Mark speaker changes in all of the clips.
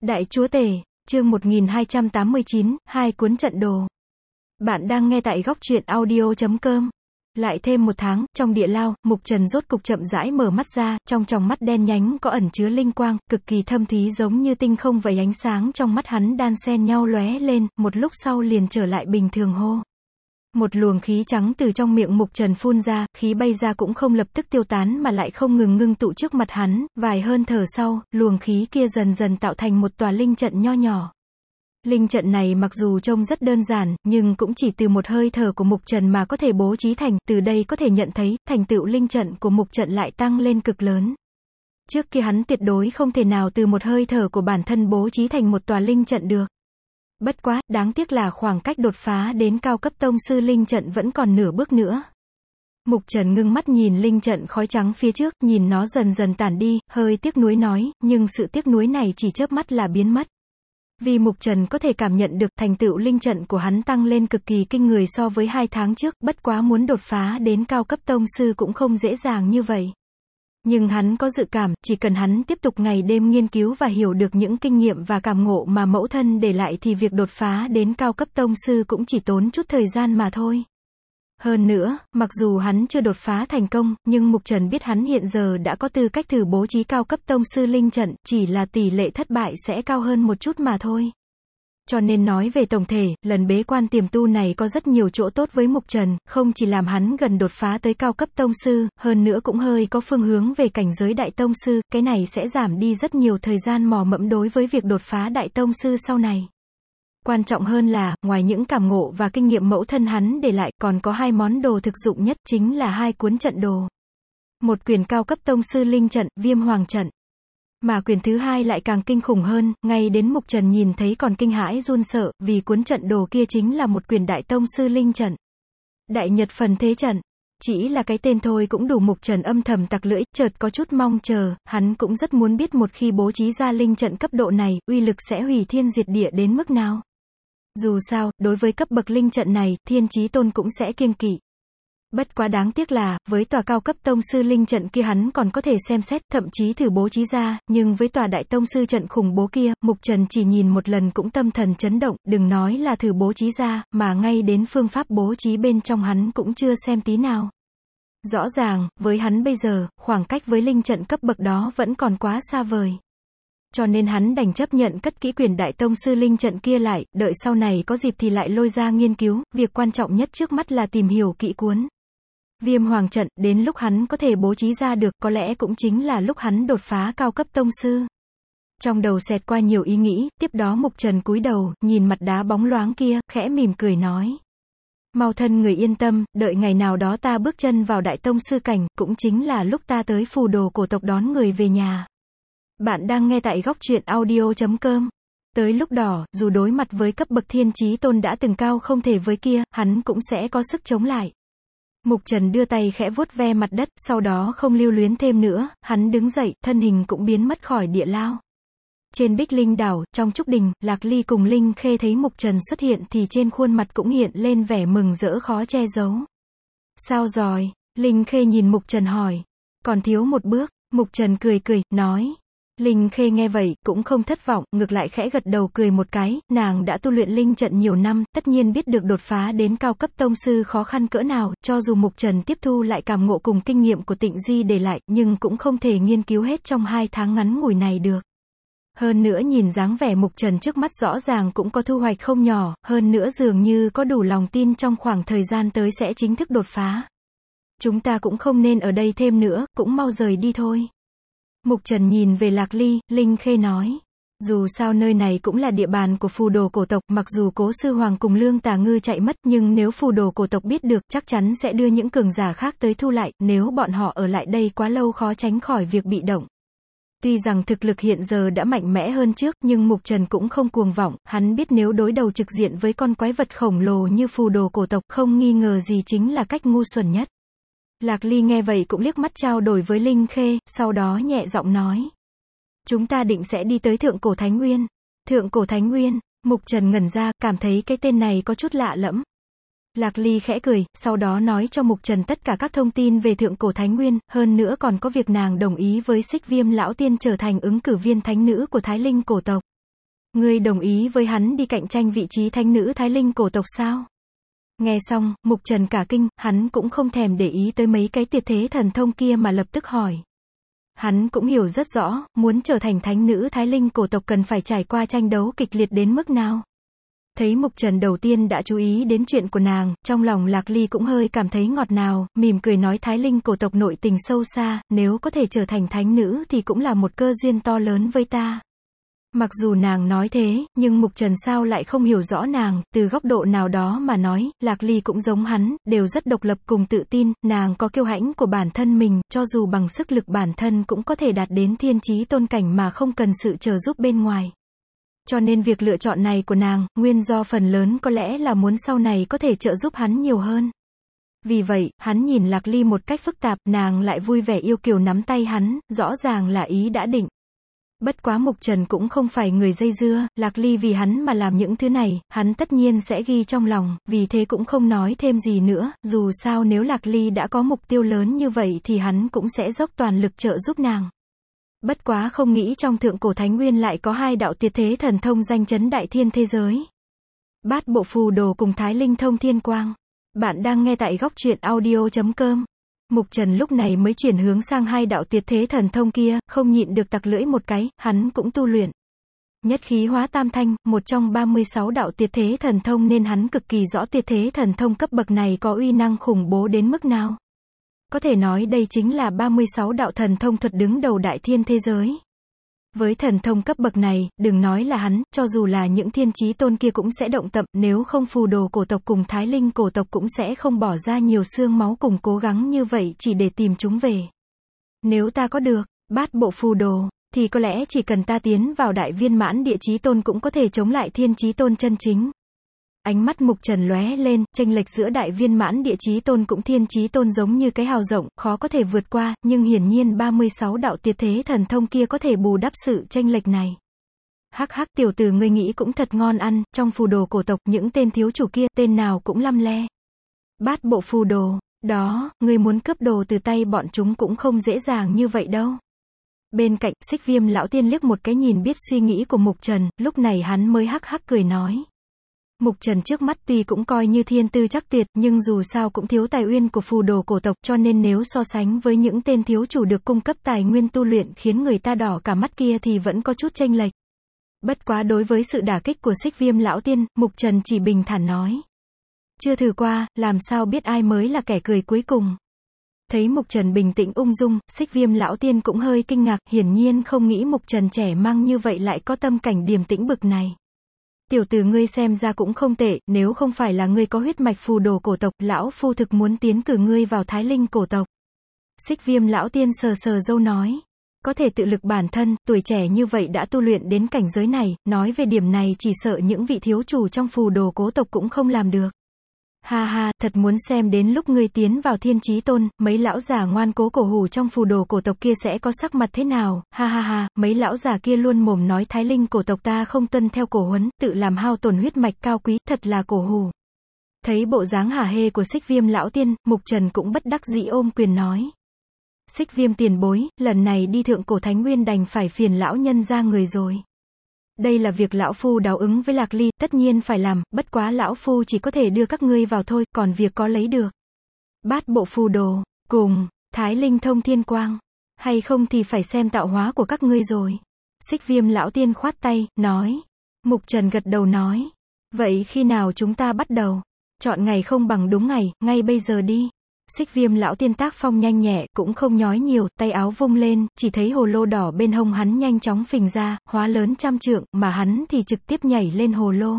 Speaker 1: Đại Chúa Tể, chương 1289, hai cuốn trận đồ. Bạn đang nghe tại góc truyện audio.com. Lại thêm một tháng, trong địa lao, Mục Trần rốt cục chậm rãi mở mắt ra, trong tròng mắt đen nhánh có ẩn chứa linh quang, cực kỳ thâm thúy giống như tinh không vậy, ánh sáng trong mắt hắn đan xen nhau lóe lên, một lúc sau liền trở lại bình thường hô. Một luồng khí trắng từ trong miệng Mục Trần phun ra, khí bay ra cũng không lập tức tiêu tán mà lại không ngừng ngưng tụ trước mặt hắn, vài hơi thở sau, luồng khí kia dần dần tạo thành một tòa linh trận nho nhỏ. Linh trận này mặc dù trông rất đơn giản, nhưng cũng chỉ từ một hơi thở của Mục Trần mà có thể bố trí thành, từ đây có thể nhận thấy, thành tựu linh trận của Mục Trần lại tăng lên cực lớn. Trước kia hắn tuyệt đối không thể nào từ một hơi thở của bản thân bố trí thành một tòa linh trận được. Bất quá, đáng tiếc là khoảng cách đột phá đến cao cấp tông sư linh trận vẫn còn nửa bước nữa. Mục Trần ngưng mắt nhìn linh trận khói trắng phía trước, nhìn nó dần dần tản đi, hơi tiếc nuối nói, nhưng sự tiếc nuối này chỉ chớp mắt là biến mất. Vì Mục Trần có thể cảm nhận được thành tựu linh trận của hắn tăng lên cực kỳ kinh người so với 2 tháng trước, bất quá muốn đột phá đến cao cấp tông sư cũng không dễ dàng như vậy. Nhưng hắn có dự cảm, chỉ cần hắn tiếp tục ngày đêm nghiên cứu và hiểu được những kinh nghiệm và cảm ngộ mà mẫu thân để lại thì việc đột phá đến cao cấp tông sư cũng chỉ tốn chút thời gian mà thôi. Hơn nữa, mặc dù hắn chưa đột phá thành công, nhưng Mục Trần biết hắn hiện giờ đã có tư cách thử bố trí cao cấp tông sư linh trận, chỉ là tỷ lệ thất bại sẽ cao hơn một chút mà thôi. Cho nên nói về tổng thể, lần bế quan tiềm tu này có rất nhiều chỗ tốt với Mục Trần, không chỉ làm hắn gần đột phá tới cao cấp tông sư, hơn nữa cũng hơi có phương hướng về cảnh giới đại tông sư, cái này sẽ giảm đi rất nhiều thời gian mò mẫm đối với việc đột phá đại tông sư sau này. Quan trọng hơn là, ngoài những cảm ngộ và kinh nghiệm mẫu thân hắn để lại, còn có 2 món đồ thực dụng nhất, chính là 2 cuốn trận đồ. Một quyển cao cấp tông sư linh trận, Viêm Hoàng trận. Mà quyển thứ 2 lại càng kinh khủng hơn, ngay đến Mục Trần nhìn thấy còn kinh hãi run sợ, vì cuốn trận đồ kia chính là một quyển đại tông sư linh trận. Đại Nhật Phần Thế trận. Chỉ là cái tên thôi cũng đủ Mục Trần âm thầm tặc lưỡi, chợt có chút mong chờ, hắn cũng rất muốn biết một khi bố trí ra linh trận cấp độ này, uy lực sẽ hủy thiên diệt địa đến mức nào. Dù sao, đối với cấp bậc linh trận này, Thiên Chí Tôn cũng sẽ kiêng kỵ. Bất quá đáng tiếc là, với tòa cao cấp tông sư linh trận kia hắn còn có thể xem xét, thậm chí thử bố trí ra, nhưng với tòa đại tông sư trận khủng bố kia, Mục Trần chỉ nhìn một lần cũng tâm thần chấn động, đừng nói là thử bố trí ra, mà ngay đến phương pháp bố trí bên trong hắn cũng chưa xem tí nào. Rõ ràng, với hắn bây giờ, khoảng cách với linh trận cấp bậc đó vẫn còn quá xa vời. Cho nên hắn đành chấp nhận cất kỹ quyển đại tông sư linh trận kia lại, đợi sau này có dịp thì lại lôi ra nghiên cứu, việc quan trọng nhất trước mắt là tìm hiểu kỹ cuốn Viêm Hoàng trận, đến lúc hắn có thể bố trí ra được, có lẽ cũng chính là lúc hắn đột phá cao cấp tông sư. Trong đầu xẹt qua nhiều ý nghĩ, tiếp đó Mục Trần cúi đầu, nhìn mặt đá bóng loáng kia, khẽ mỉm cười nói. Mau thân người yên tâm, đợi ngày nào đó ta bước chân vào đại tông sư cảnh, cũng chính là lúc ta tới phù đồ cổ tộc đón người về nhà. Bạn đang nghe tại góc truyện audio.com. Tới lúc đó, dù đối mặt với cấp bậc Thiên Chí Tôn đã từng cao không thể với kia, hắn cũng sẽ có sức chống lại. Mục Trần đưa tay khẽ vuốt ve mặt đất, sau đó không lưu luyến thêm nữa, hắn đứng dậy, thân hình cũng biến mất khỏi địa lao. Trên Bích Linh đảo, trong trúc đình, Lạc Ly cùng Linh Khê thấy Mục Trần xuất hiện thì trên khuôn mặt cũng hiện lên vẻ mừng rỡ khó che giấu. Sao rồi? Linh Khê nhìn Mục Trần hỏi. Còn thiếu một bước. Mục Trần cười cười, nói. Linh Khê nghe vậy, cũng không thất vọng, ngược lại khẽ gật đầu cười một cái, nàng đã tu luyện linh trận nhiều năm, tất nhiên biết được đột phá đến cao cấp tông sư khó khăn cỡ nào, cho dù Mục Trần tiếp thu lại cảm ngộ cùng kinh nghiệm của Tịnh Di để lại, nhưng cũng không thể nghiên cứu hết trong 2 tháng ngắn ngủi này được. Hơn nữa nhìn dáng vẻ Mục Trần trước mắt rõ ràng cũng có thu hoạch không nhỏ, hơn nữa dường như có đủ lòng tin trong khoảng thời gian tới sẽ chính thức đột phá. Chúng ta cũng không nên ở đây thêm nữa, cũng mau rời đi thôi. Mục Trần nhìn về Lạc Ly, Linh Khê nói. Dù sao nơi này cũng là địa bàn của phù đồ cổ tộc, mặc dù Cố Sư Hoàng cùng Lương Tà Ngư chạy mất, nhưng nếu phù đồ cổ tộc biết được, chắc chắn sẽ đưa những cường giả khác tới thu lại, nếu bọn họ ở lại đây quá lâu khó tránh khỏi việc bị động. Tuy rằng thực lực hiện giờ đã mạnh mẽ hơn trước, nhưng Mục Trần cũng không cuồng vọng, hắn biết nếu đối đầu trực diện với con quái vật khổng lồ như phù đồ cổ tộc, không nghi ngờ gì chính là cách ngu xuẩn nhất. Lạc Ly nghe vậy cũng liếc mắt trao đổi với Linh Khê, sau đó nhẹ giọng nói. Chúng ta định sẽ đi tới Thượng Cổ Thánh Uyên. Thượng Cổ Thánh Uyên, Mục Trần ngẩn ra, cảm thấy cái tên này có chút lạ lẫm. Lạc Ly khẽ cười, sau đó nói cho Mục Trần tất cả các thông tin về Thượng Cổ Thánh Uyên, hơn nữa còn có việc nàng đồng ý với Xích Viêm lão tiên trở thành ứng cử viên thánh nữ của Thái Linh cổ tộc. Ngươi đồng ý với hắn đi cạnh tranh vị trí thánh nữ Thái Linh cổ tộc sao? Nghe xong, Mục Trần cả kinh, hắn cũng không thèm để ý tới mấy cái tuyệt thế thần thông kia mà lập tức hỏi. Hắn cũng hiểu rất rõ, muốn trở thành thánh nữ Thái Linh cổ tộc cần phải trải qua tranh đấu kịch liệt đến mức nào. Thấy Mục Trần đầu tiên đã chú ý đến chuyện của nàng, trong lòng Lạc Ly cũng hơi cảm thấy ngọt ngào, mỉm cười nói Thái Linh cổ tộc nội tình sâu xa, nếu có thể trở thành thánh nữ thì cũng là một cơ duyên to lớn với ta. Mặc dù nàng nói thế, nhưng Mục Trần sao lại không hiểu rõ nàng, từ góc độ nào đó mà nói, Lạc Ly cũng giống hắn, đều rất độc lập cùng tự tin, nàng có kiêu hãnh của bản thân mình, cho dù bằng sức lực bản thân cũng có thể đạt đến thiên chí tôn cảnh mà không cần sự trợ giúp bên ngoài. Cho nên việc lựa chọn này của nàng, nguyên do phần lớn có lẽ là muốn sau này có thể trợ giúp hắn nhiều hơn. Vì vậy, hắn nhìn Lạc Ly một cách phức tạp, nàng lại vui vẻ yêu kiều nắm tay hắn, rõ ràng là ý đã định. Bất quá Mục Trần cũng không phải người dây dưa, Lạc Ly vì hắn mà làm những thứ này, hắn tất nhiên sẽ ghi trong lòng, vì thế cũng không nói thêm gì nữa, dù sao nếu Lạc Ly đã có mục tiêu lớn như vậy thì hắn cũng sẽ dốc toàn lực trợ giúp nàng. Bất quá không nghĩ trong thượng cổ Thánh Nguyên lại có hai đạo tuyệt thế thần thông danh chấn đại thiên thế giới. Bát bộ phù đồ cùng Thái Linh thông thiên quang. Bạn đang nghe tại góc truyện audio.com. Mục Trần lúc này mới chuyển hướng sang hai đạo tuyệt thế thần thông kia, không nhịn được tặc lưỡi một cái, hắn cũng tu luyện. Nhất khí hóa tam thanh, một trong 36 đạo tuyệt thế thần thông nên hắn cực kỳ rõ tuyệt thế thần thông cấp bậc này có uy năng khủng bố đến mức nào. Có thể nói đây chính là 36 đạo thần thông thuật đứng đầu đại thiên thế giới. Với thần thông cấp bậc này, đừng nói là hắn, cho dù là những thiên chí tôn kia cũng sẽ động tâm, nếu không phù đồ cổ tộc cùng Thái Linh cổ tộc cũng sẽ không bỏ ra nhiều xương máu cùng cố gắng như vậy chỉ để tìm chúng về. Nếu ta có được bát bộ phù đồ, thì có lẽ chỉ cần ta tiến vào đại viên mãn địa chí tôn cũng có thể chống lại thiên chí tôn chân chính. Ánh mắt Mục Trần lóe lên, chênh lệch giữa đại viên mãn địa chí tôn cũng thiên chí tôn giống như cái hào rộng, khó có thể vượt qua, nhưng hiển nhiên 36 đạo tuyệt thế thần thông kia có thể bù đắp sự chênh lệch này. Hắc hắc, tiểu tử ngươi nghĩ cũng thật ngon ăn, trong phù đồ cổ tộc những tên thiếu chủ kia, tên nào cũng lăm le. Bát bộ phù đồ, đó, ngươi muốn cướp đồ từ tay bọn chúng cũng không dễ dàng như vậy đâu. Bên cạnh, Xích Viêm lão tiên liếc một cái nhìn biết suy nghĩ của Mục Trần, lúc này hắn mới hắc hắc cười nói. Mục Trần trước mắt tuy cũng coi như thiên tư chắc tuyệt, nhưng dù sao cũng thiếu tài nguyên của phù đồ cổ tộc, cho nên nếu so sánh với những tên thiếu chủ được cung cấp tài nguyên tu luyện khiến người ta đỏ cả mắt kia thì vẫn có chút chênh lệch. Bất quá đối với sự đả kích của Xích Viêm lão tiên, Mục Trần chỉ bình thản nói. Chưa thử qua, làm sao biết ai mới là kẻ cười cuối cùng. Thấy Mục Trần bình tĩnh ung dung, Xích Viêm lão tiên cũng hơi kinh ngạc, hiển nhiên không nghĩ Mục Trần trẻ măng như vậy lại có tâm cảnh điềm tĩnh bực này. Tiểu tử ngươi xem ra cũng không tệ, nếu không phải là ngươi có huyết mạch phù đồ cổ tộc, lão phu thực muốn tiến cử ngươi vào Thái Linh cổ tộc. Xích Viêm lão tiên sờ sờ râu nói. Có thể tự lực bản thân, tuổi trẻ như vậy đã tu luyện đến cảnh giới này, nói về điểm này chỉ sợ những vị thiếu chủ trong phù đồ cố tộc cũng không làm được. Ha ha, thật muốn xem đến lúc ngươi tiến vào thiên chí tôn, mấy lão già ngoan cố cổ hủ trong phù đồ cổ tộc kia sẽ có sắc mặt thế nào, ha ha ha, mấy lão già kia luôn mồm nói Thái Linh cổ tộc ta không tuân theo cổ huấn, tự làm hao tổn huyết mạch cao quý, thật là cổ hủ. Thấy bộ dáng hả hê của Xích Viêm lão tiên, Mục Trần cũng bất đắc dĩ ôm quyền nói. Xích Viêm tiền bối, lần này đi thượng cổ Thánh Nguyên đành phải phiền lão nhân ra người rồi. Đây là việc lão phu đáo ứng với Lạc Ly, tất nhiên phải làm, bất quá lão phu chỉ có thể đưa các ngươi vào thôi, còn việc có lấy được bát bộ phù đồ, cùng Thái Linh thông thiên quang, hay không thì phải xem tạo hóa của các ngươi rồi. Xích Viêm lão tiên khoát tay, nói. Mục Trần gật đầu nói. Vậy khi nào chúng ta bắt đầu? Chọn ngày không bằng đúng ngày, ngay bây giờ đi. Xích Viêm lão tiên tác phong nhanh nhẹ, cũng không nhói nhiều, tay áo vung lên, chỉ thấy hồ lô đỏ bên hông hắn nhanh chóng phình ra, hóa lớn trăm trượng, mà hắn thì trực tiếp nhảy lên hồ lô.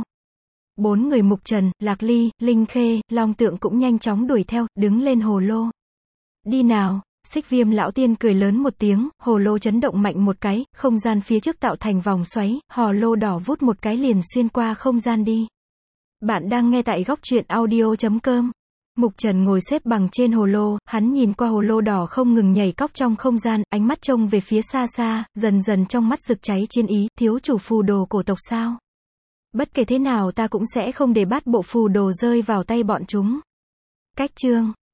Speaker 1: 4 người Mục Trần, Lạc Ly, Linh Khê, Long Tượng cũng nhanh chóng đuổi theo, đứng lên hồ lô. Đi nào! Xích Viêm lão tiên cười lớn một tiếng, hồ lô chấn động mạnh một cái, không gian phía trước tạo thành vòng xoáy, hồ lô đỏ vút một cái liền xuyên qua không gian đi. Bạn đang nghe tại góc truyện audio.com. Mục Trần ngồi xếp bằng trên hồ lô, hắn nhìn qua hồ lô đỏ không ngừng nhảy cóc trong không gian, ánh mắt trông về phía xa xa, dần dần trong mắt rực cháy chiến ý, thiếu chủ phù đồ cổ tộc sao? Bất kể thế nào ta cũng sẽ không để bát bộ phù đồ rơi vào tay bọn chúng. Cách chương